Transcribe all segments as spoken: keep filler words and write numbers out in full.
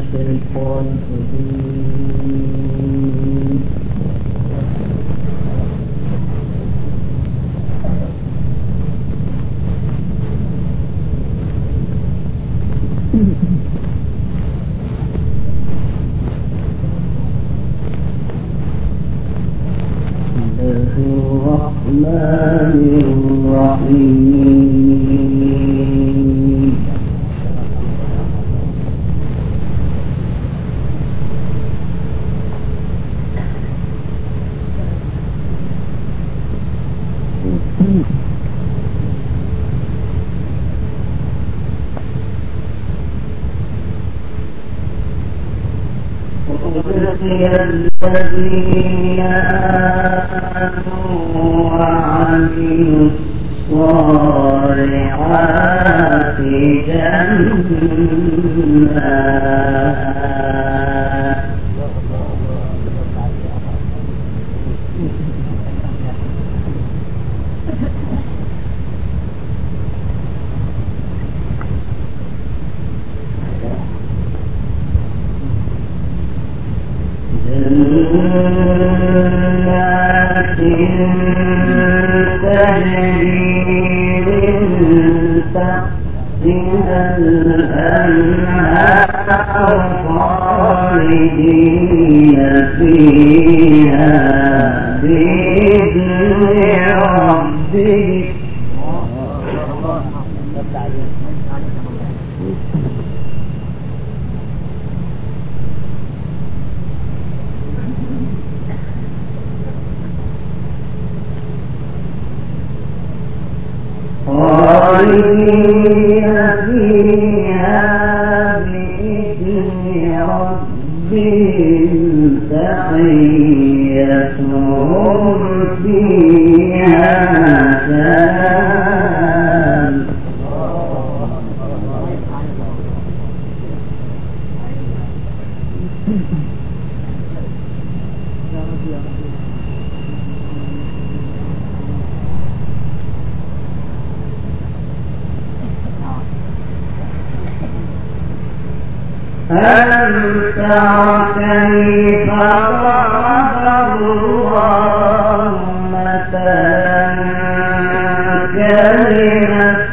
الشيطان الرجيم. الرحمن الرحيم. الذين آمنوا وعملوا الصالحات جنات جنات تجري من تحتها الأنهار خالدين فيها بإذن ربهم. خالدين فيها بإذن ربهم تحيتهم فيها سلام. ألم تر كيف ضرب الله مثلا كلمة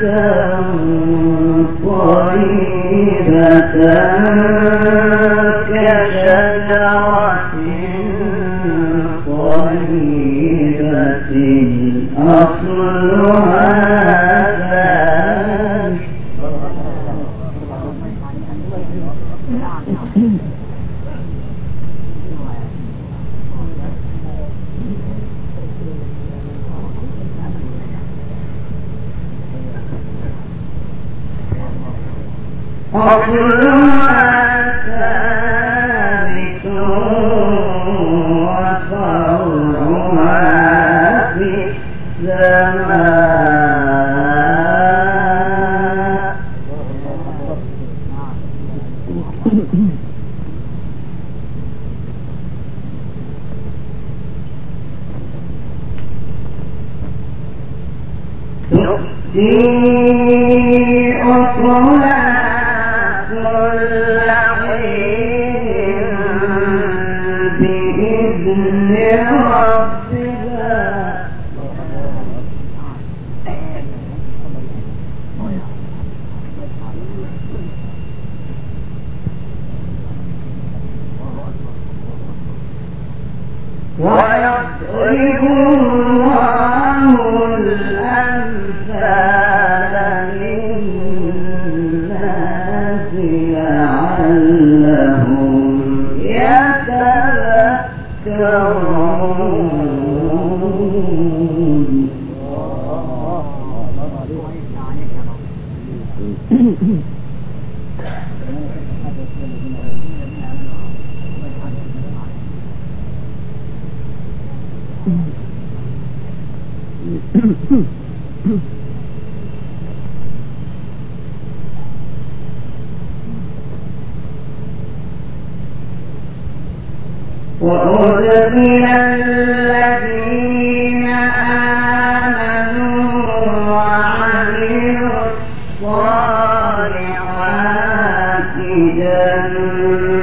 طيبة كشجرة طيبة أصلها أصلها ثابت وفرعها في السماء. تؤتي أكلها بإذن ربها. ويضرب الله الأمثال للناس لعلهم يتذكرون. وأدخل الذين آمنوا وعملوا الصالحات جنات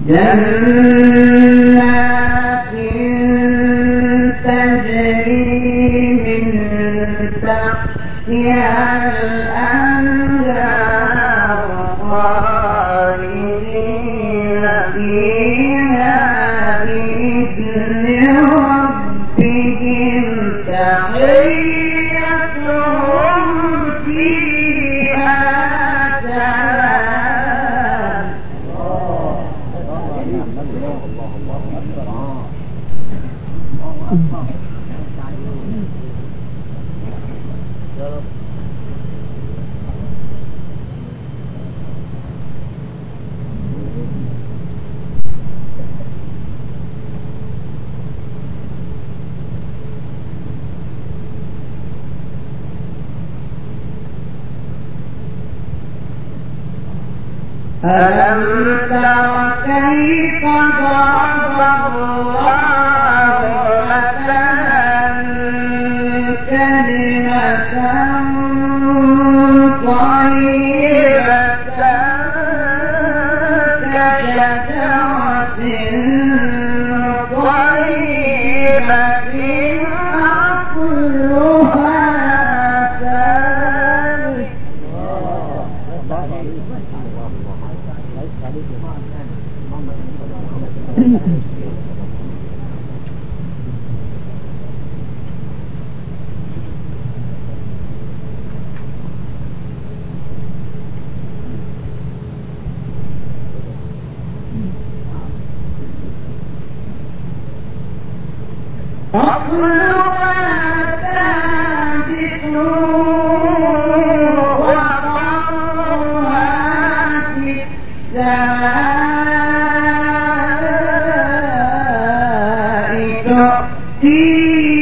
جنات تجري من تحتها الأنهار خالدين فيها بإذن ربهم تحيتهم فيها سلام. ألم تر كيف ضرب الله مثلا كلمة طيبة كشجرة طيبة أصلها ثابت. أصلها ثابت وفرعها في السماء تؤتي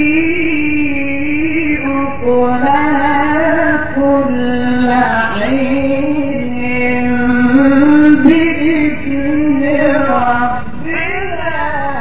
أكلها كل حين بإذن ربها.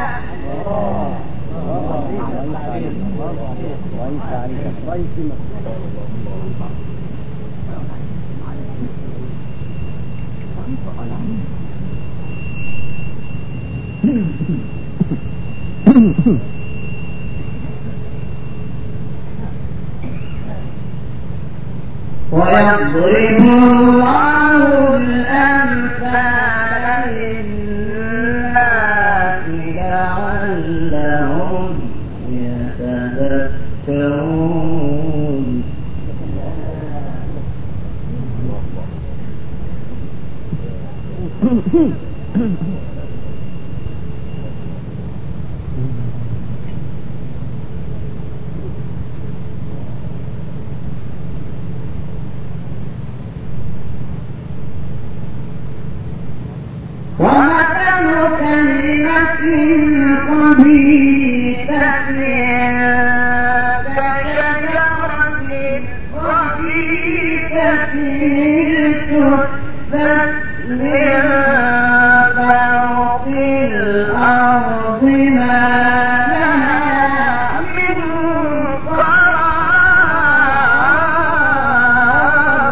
ويضرب الله الأمثال للناس لعلهم يتذكرون. ومثل كلمة خبيثة كشجرة خبيثة اجتثت من فوق الأرض ما لها من قرار.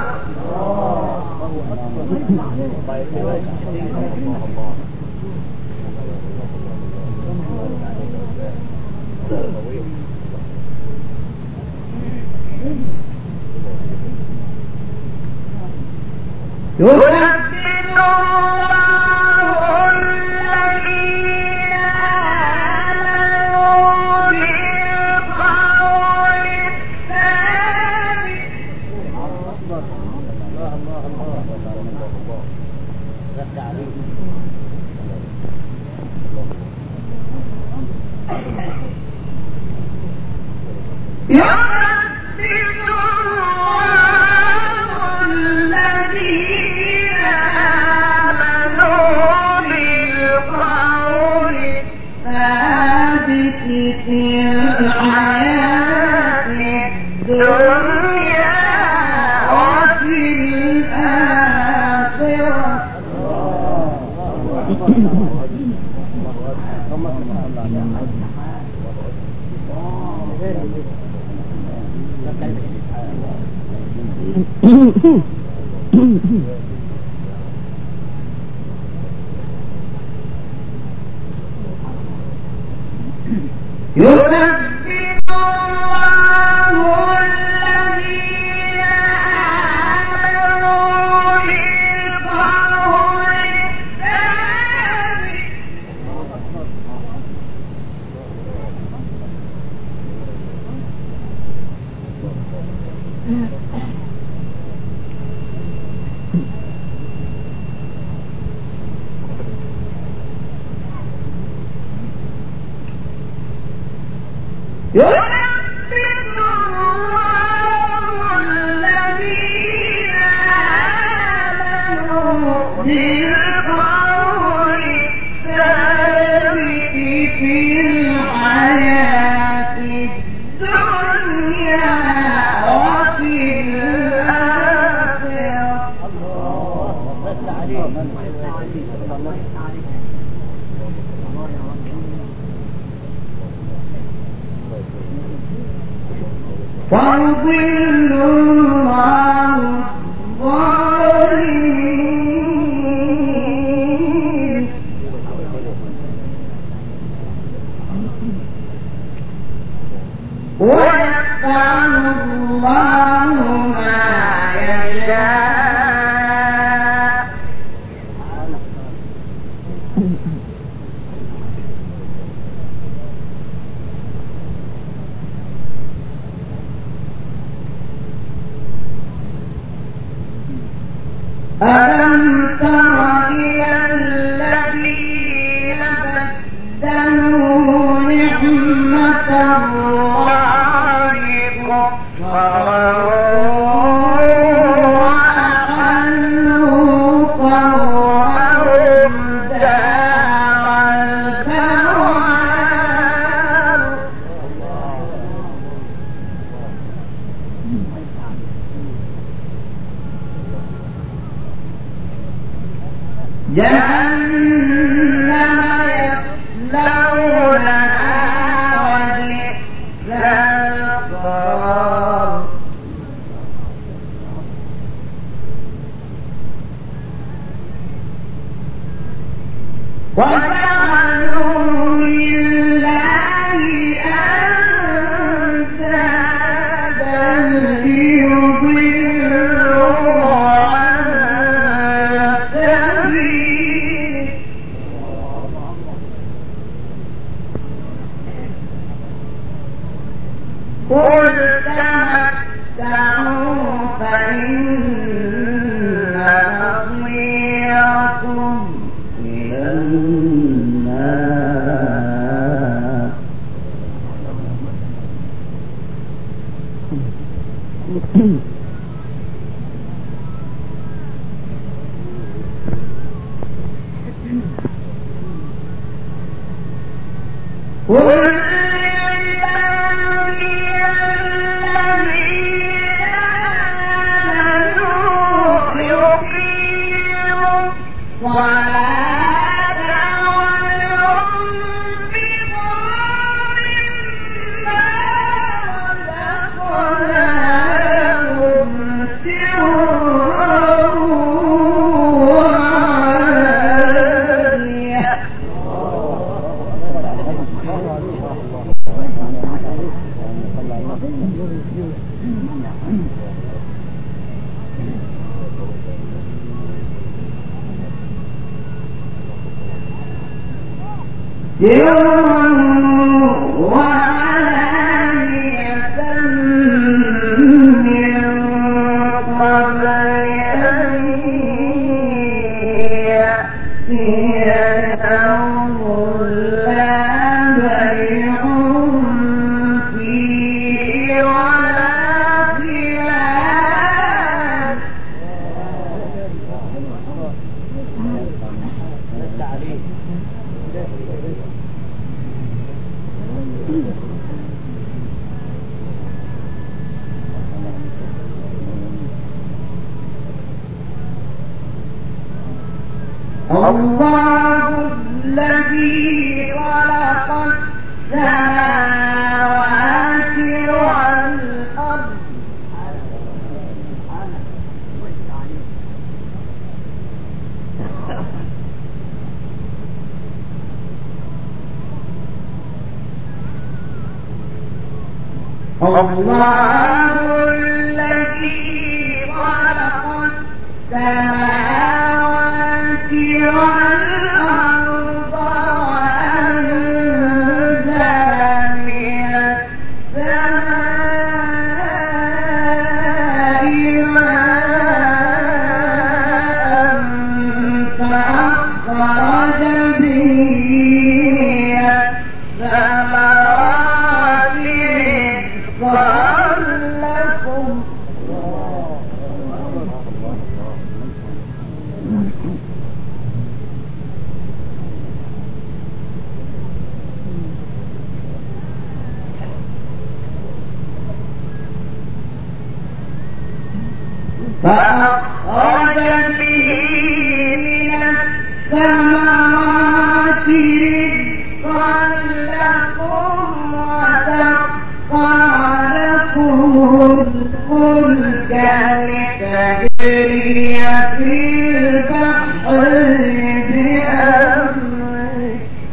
يثبت الله الذين آمنوا بالقول الثابت. يثبت الله الذين آمنوا بالقول الثابت في الحياة الدنيا وفي الآخرة. ويضل الله الظالمين ويفعل الله ما يشاء ألم تر إلى الذين بدلوا نعمة الله كفرا وأحلوا قومهم دار البوار جهنم يصلونها وبئس القرار وجعلوا لله أندادا ليضلوا عن سبيله قل تمتعوا فإن مصيركم إلى النار قل وعلانية من قبل أن يأتي يوم لا بيع فيه ولا خلال الله الذي خلق السماوات والأرض الله الذي خلق السماوات والأرض وأنزل من السماء ماء فأخرج به الثمرات رزقا لكم فأخرج به من الثمرات رزقا لكم وسخر لكم الفلك لتجري في البحر بأمره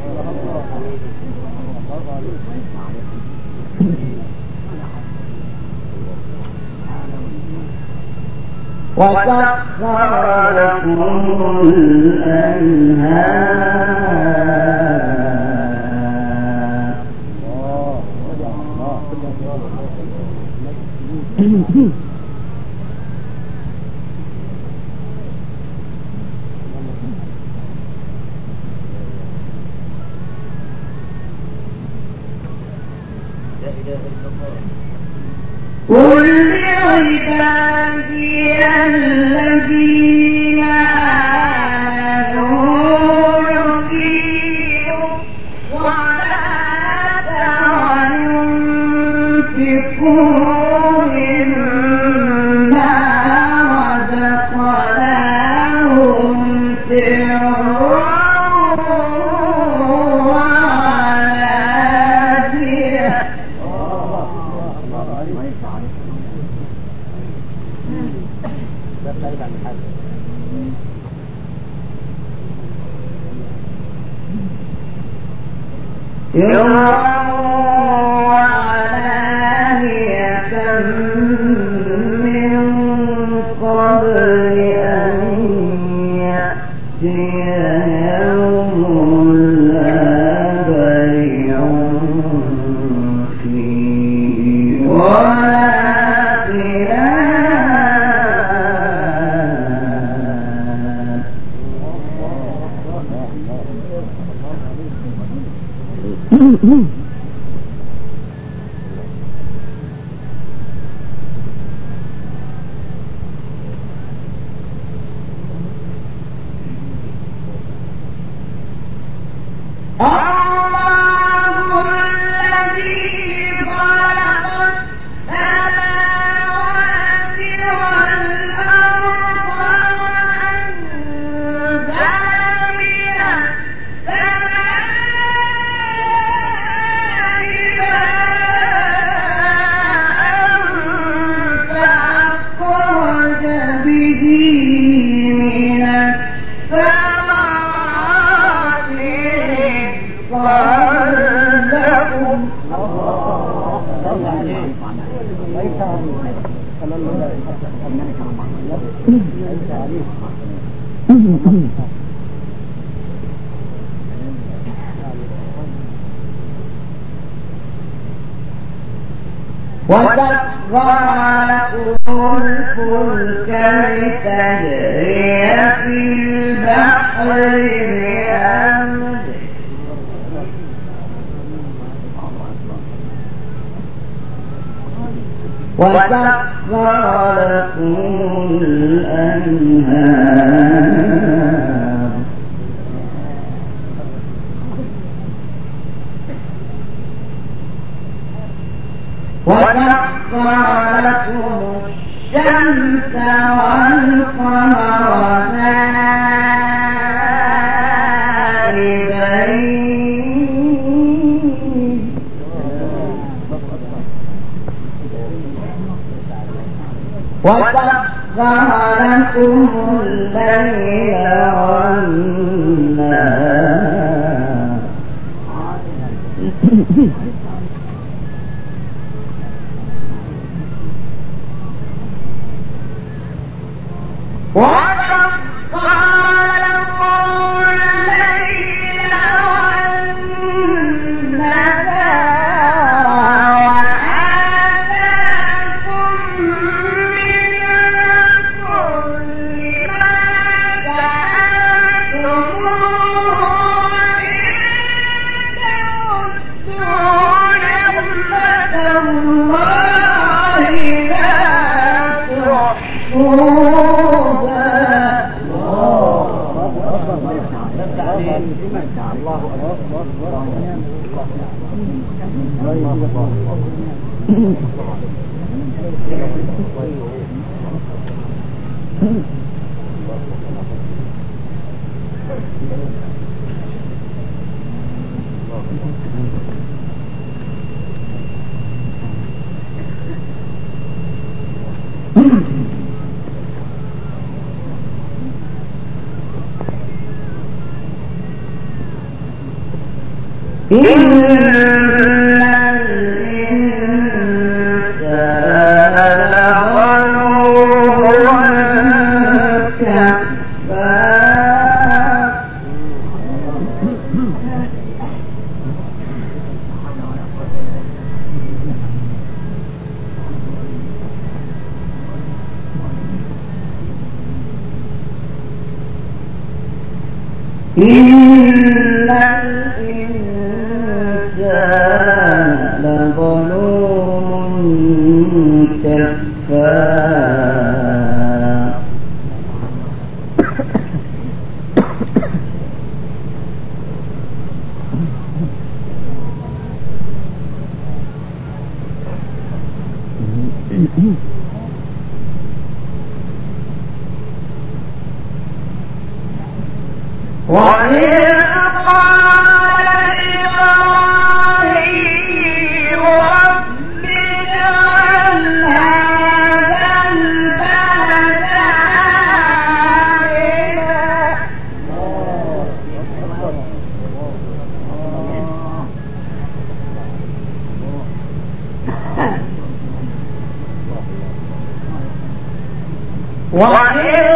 وسخر لكم الأنهار قل لعبادي الذين آمنوا يقيموا الصلاة وينفقوا مما رزقناهم سرا وعلانية سرا وعلانية من قبل أن يأتي يوم لا بيع فيه ولا وسخر لكم الفلك لتجري في البحر بأمره وسخر لكم الأنهار وسخر لكم الشمس والقمر دائبين وسخر لكم الليل والنهار وسخر لكم الليل والنهار وآتاكم من كل ما سألتموه إن تعدوا نعمة الله لا تحصوها. إن الإنسان لظلوم كفار وإذ قال إبراهيم رب اجعل هذا البلد آمنا وإذ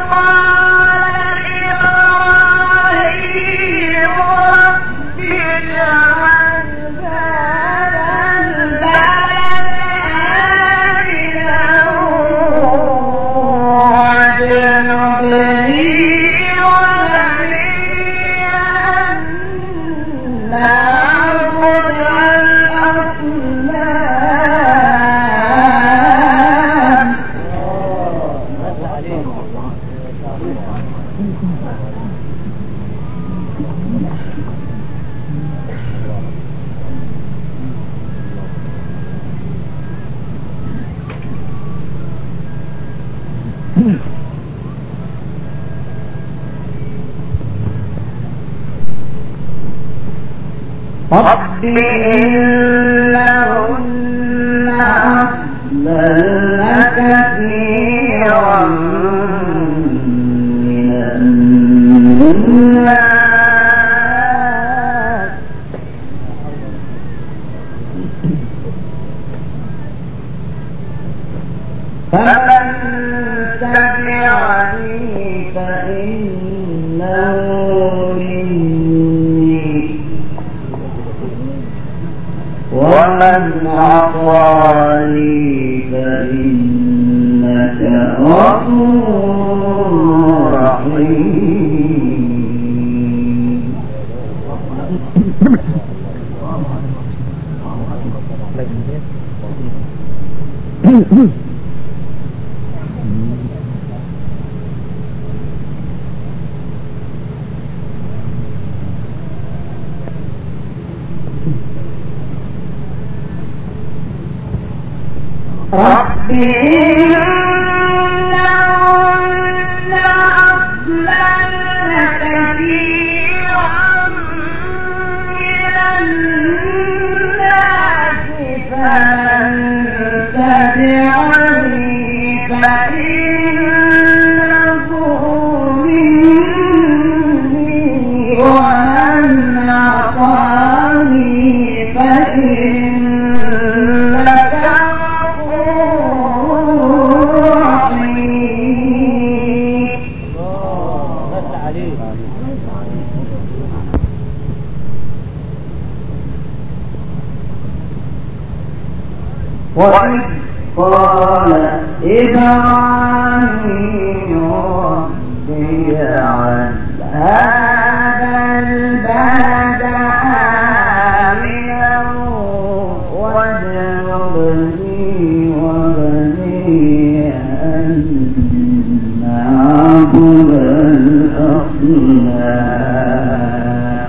رب إنهن أضللن كثيرا من الناس فمن تبعني فإنه ومن عصاني فإنك غفور رحيم رب إنهن أضللن كثيرا من الناس فمن تبعني فإنه مني ومن عصاني فإنك وإذ قال إبراهيم رب اجعل هذا البلد آمنا واجنبني وبني أن نعبد الأصنام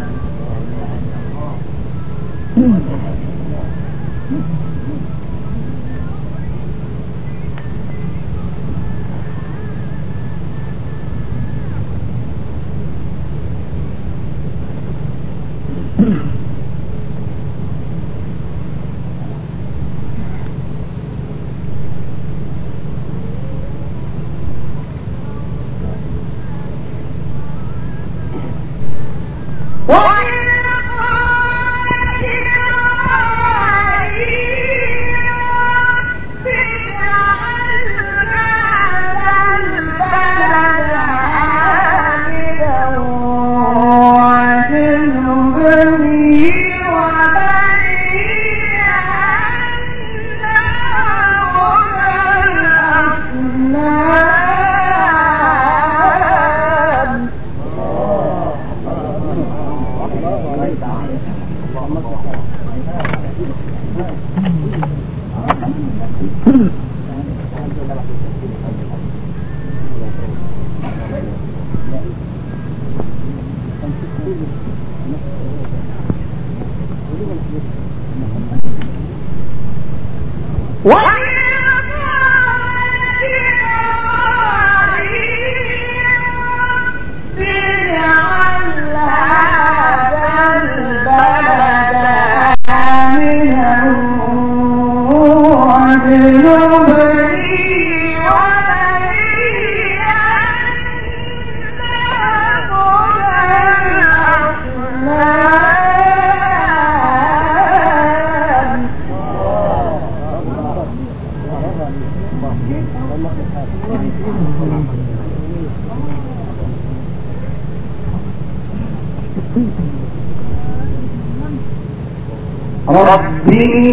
رب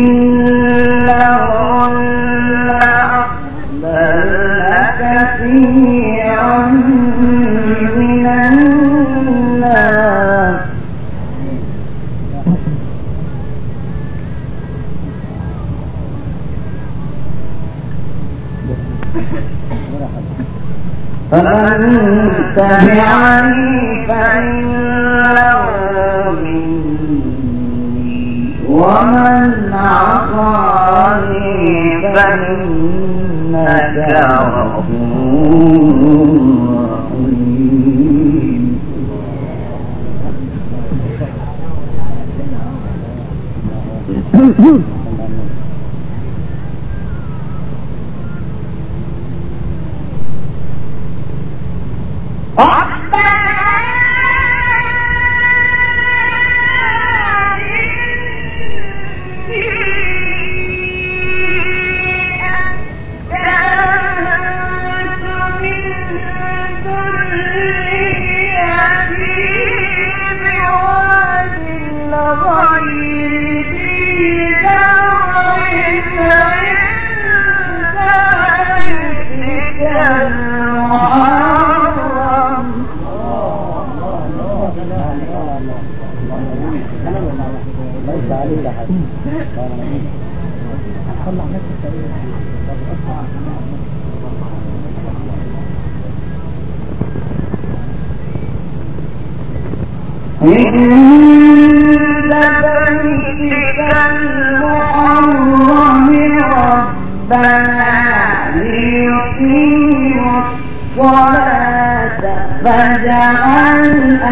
إنهن أضللن كثيرا من الناس فمن تبعني فإنه مني ومن عصاني فإنك غفور رحيم. عند بيتك المحرم ربنا ليقيموا الصلاة فاجعل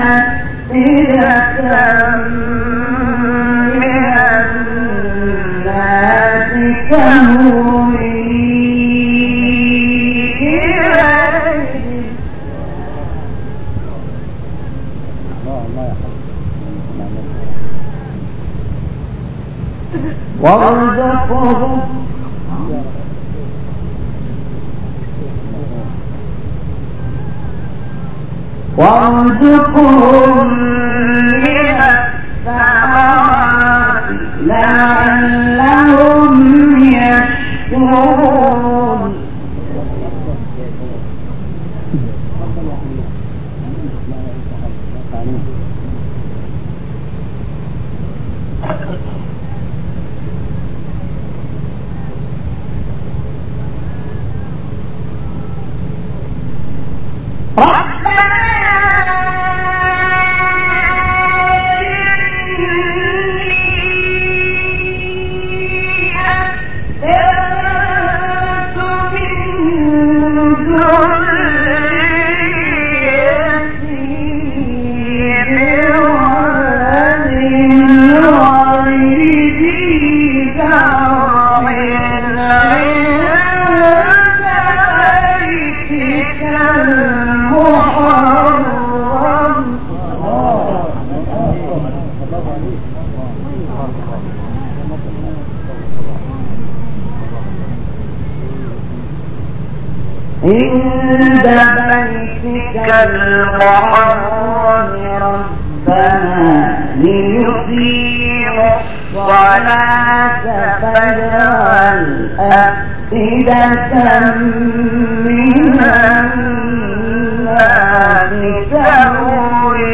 أفئدة من الناس تهوي إليهم وارزقهم وارزقهم من الثمرات لعلهم يشكرون. عند بيتك المحرم ربنا ليقيموا الصلاة فاجعل أفئدة من الناس تهوي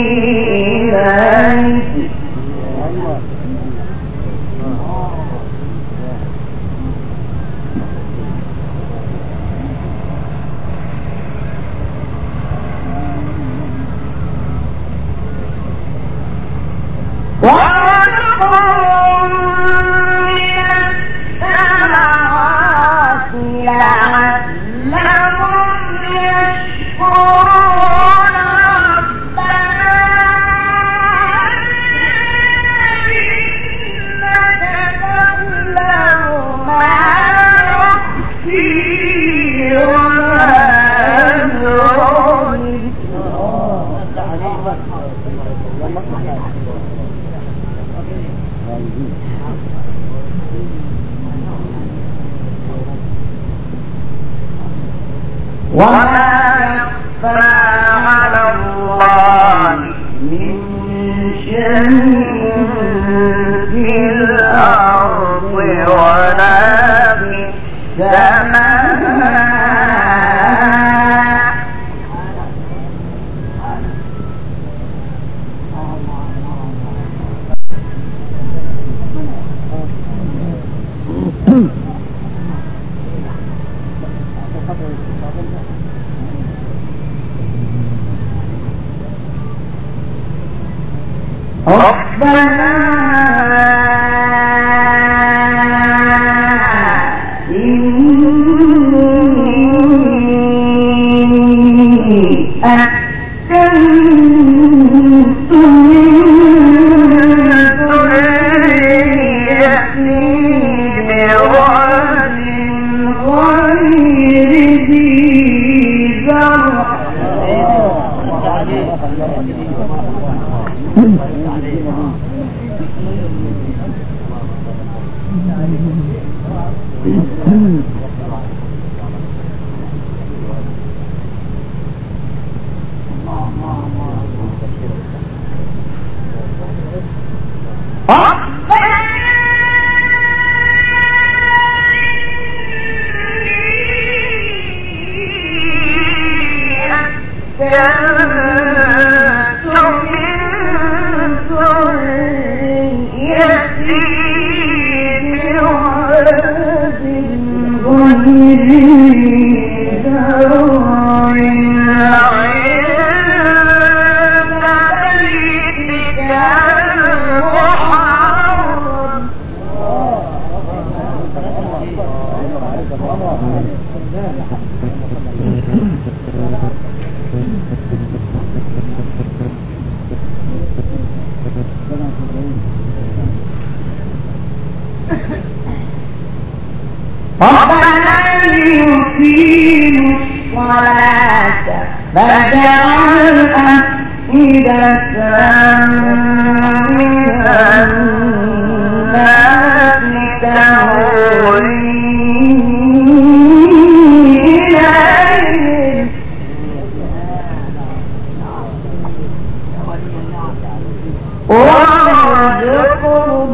إليهم وما يخفى على الله من شيء في الأرض ولا في السماء ربنا إني أسكنت من ذريتي بواد غير ذي زرع ربنا ليقيموا الصلاة فاجعل أفئدة من الناس تهوي إليهم وارزقهم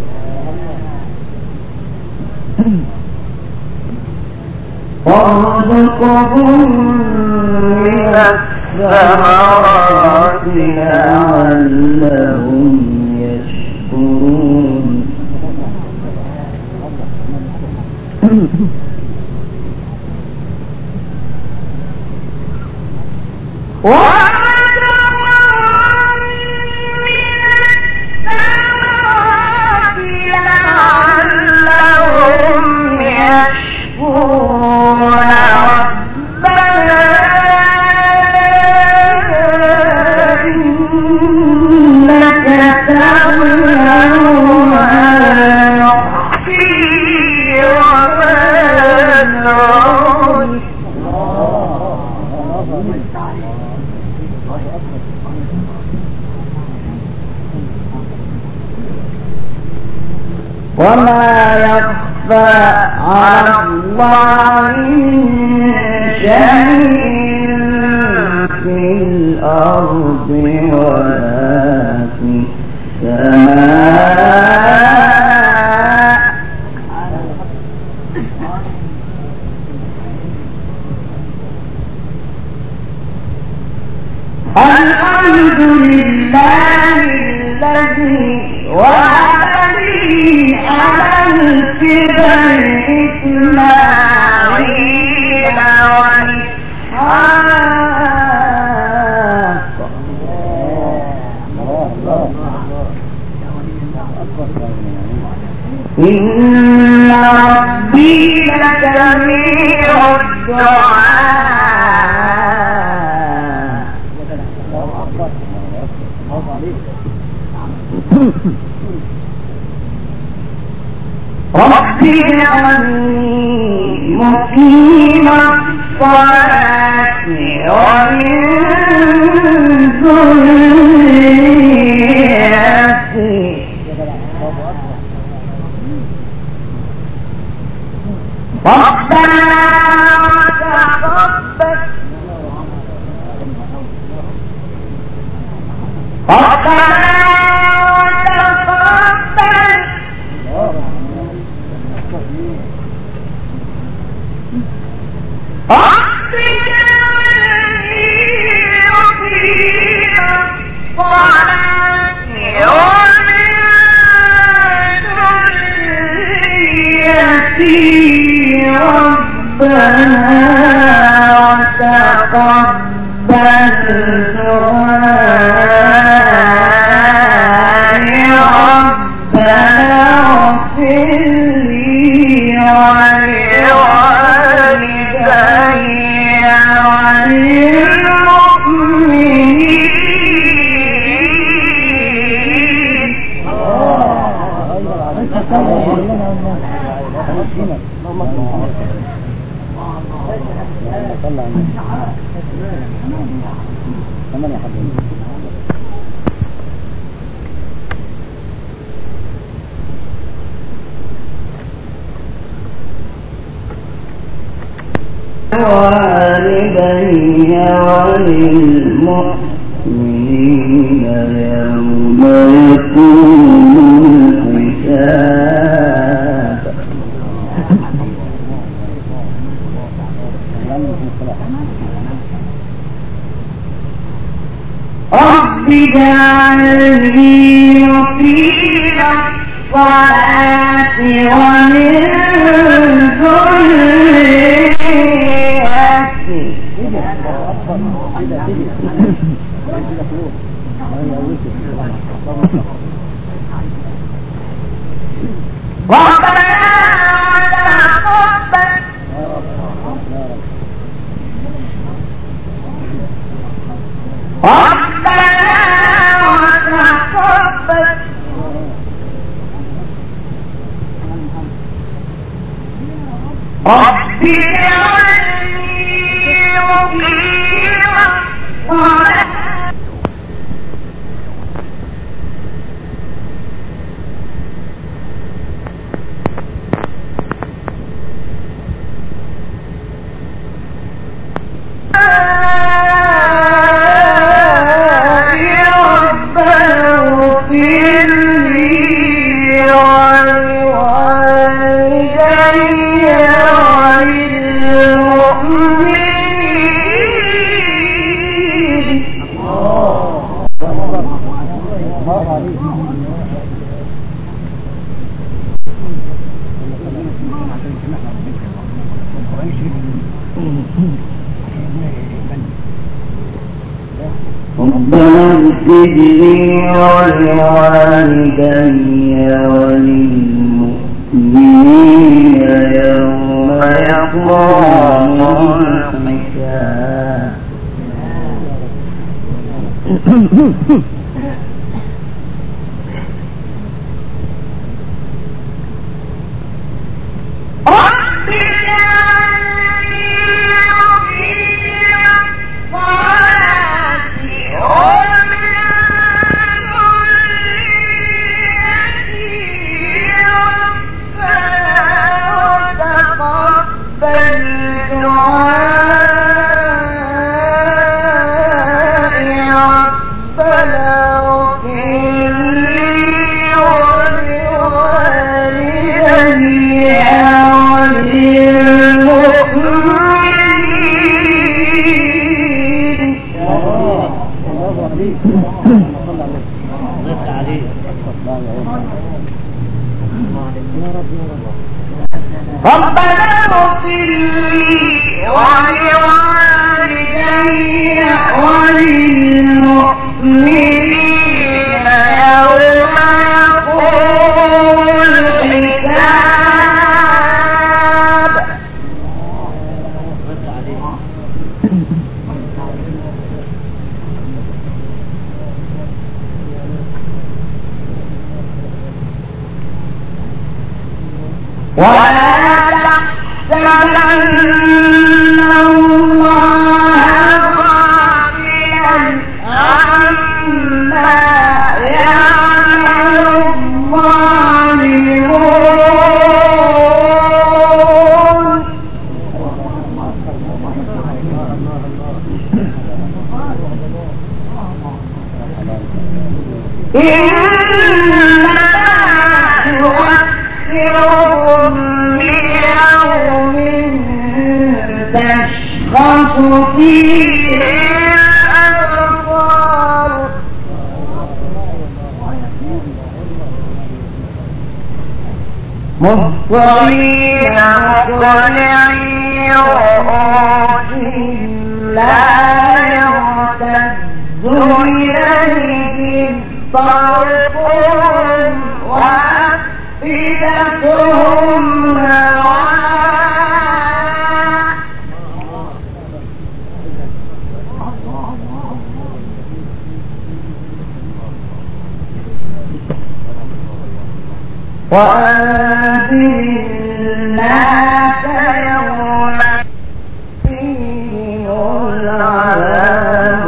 وارزقهم من الثمرات لعلهم يشكرون وما يخفى على الله من شيء في الأرض ولا في السماء الحمد لله الذي وهب لي على الكبر إسماعيل وإسحاق إن ربي لسميع الدعاء رب اجعلني مقيم الصلاة ومن ذريتي ربنا وتقبل والدي وللمؤمنين يوم يقوم الحساب. رب اجعلني مقيم الصلاة ومن ذريتي ربنا تقبل ربنا وتقبل رب اجعلني مقيم الصلاة ربنا اغفر لي ولوالدي وللمؤمنين يوم يقوم الحساب. ربنا اغفر لي ولوالدي وللمؤمنين يوم يقوم الحساب. ولا تحسبن الله غافلا عما يعمل الظالمون إنما يؤخرهم ليوم تشخص فيه الأبصار مهطعين مقنعي رؤوسهم لا يرتد إليهم طرفهم وأفئدتهم هواء. وأنذر الناس يوم يأتيهم العذاب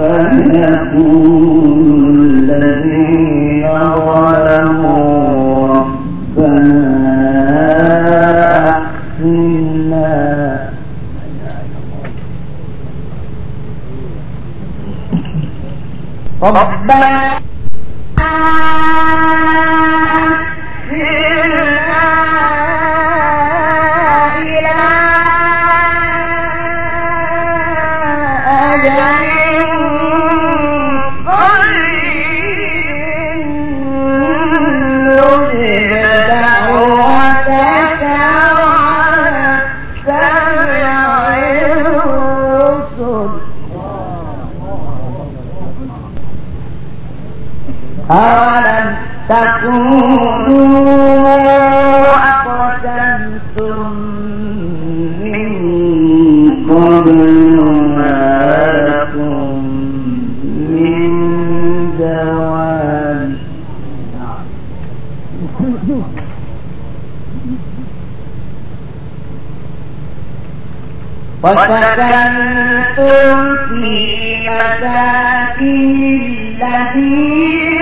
فيقول الذين ظلموا ربنا ربنا أَوَلَمْ تَكُونُوا أَقْسَمْتُم مِّن قَبْلُ مَا لَكُم مِّن زَوَالٍ وَسَكَنتُمْ فِي مَسَاكِنِ الَّذِينَ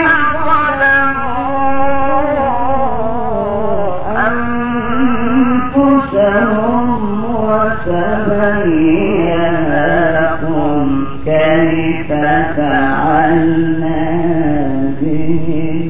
وتبين لكم كيف فعلنا بهم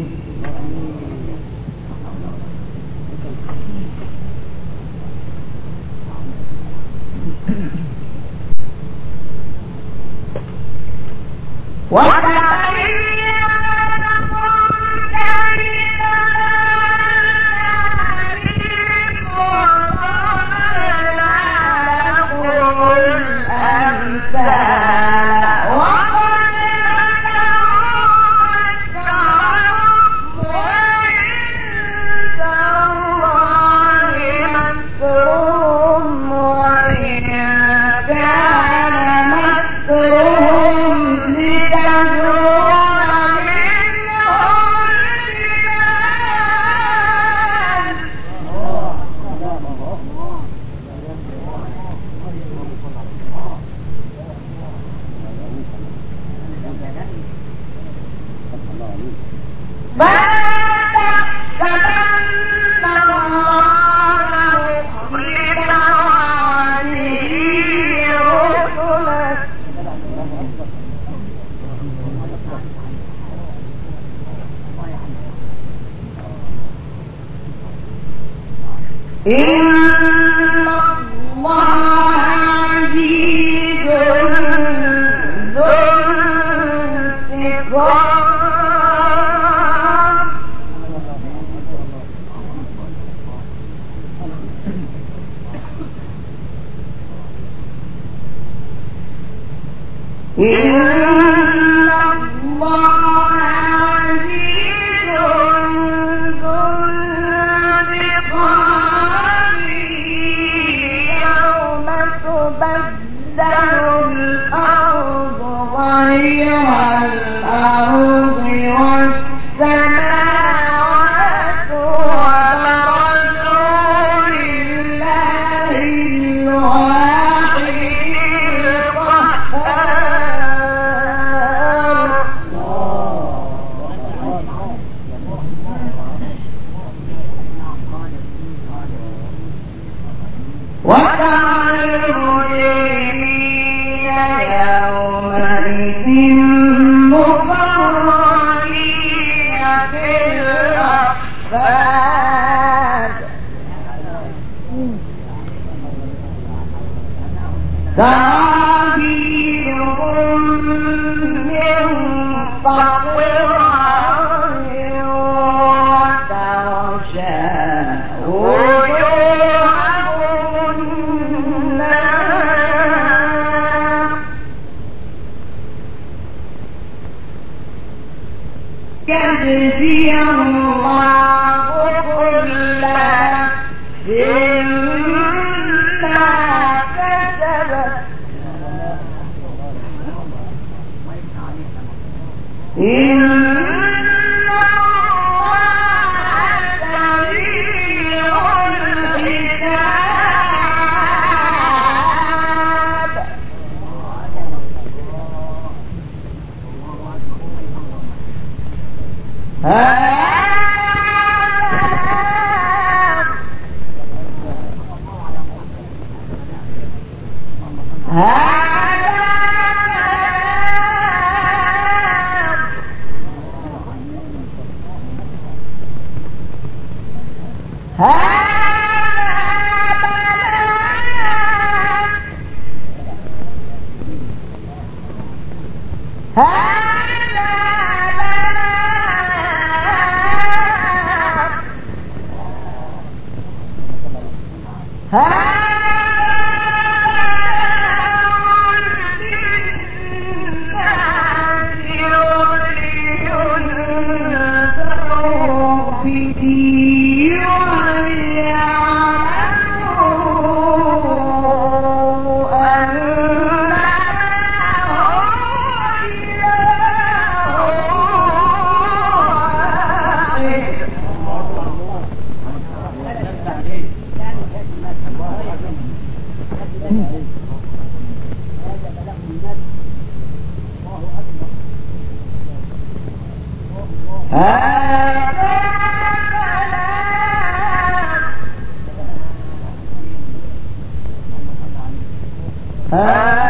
إن الله عزيز ذو انتقام إن الله عزيز ذو انتقام يوم تبدل الأرض غير الأرض والسماوات وبرزوا لله الواحد القهار وترى المجرمين يومئذ مقرنين في الأصفاد سرابيلهم من قطران وتغشى Ah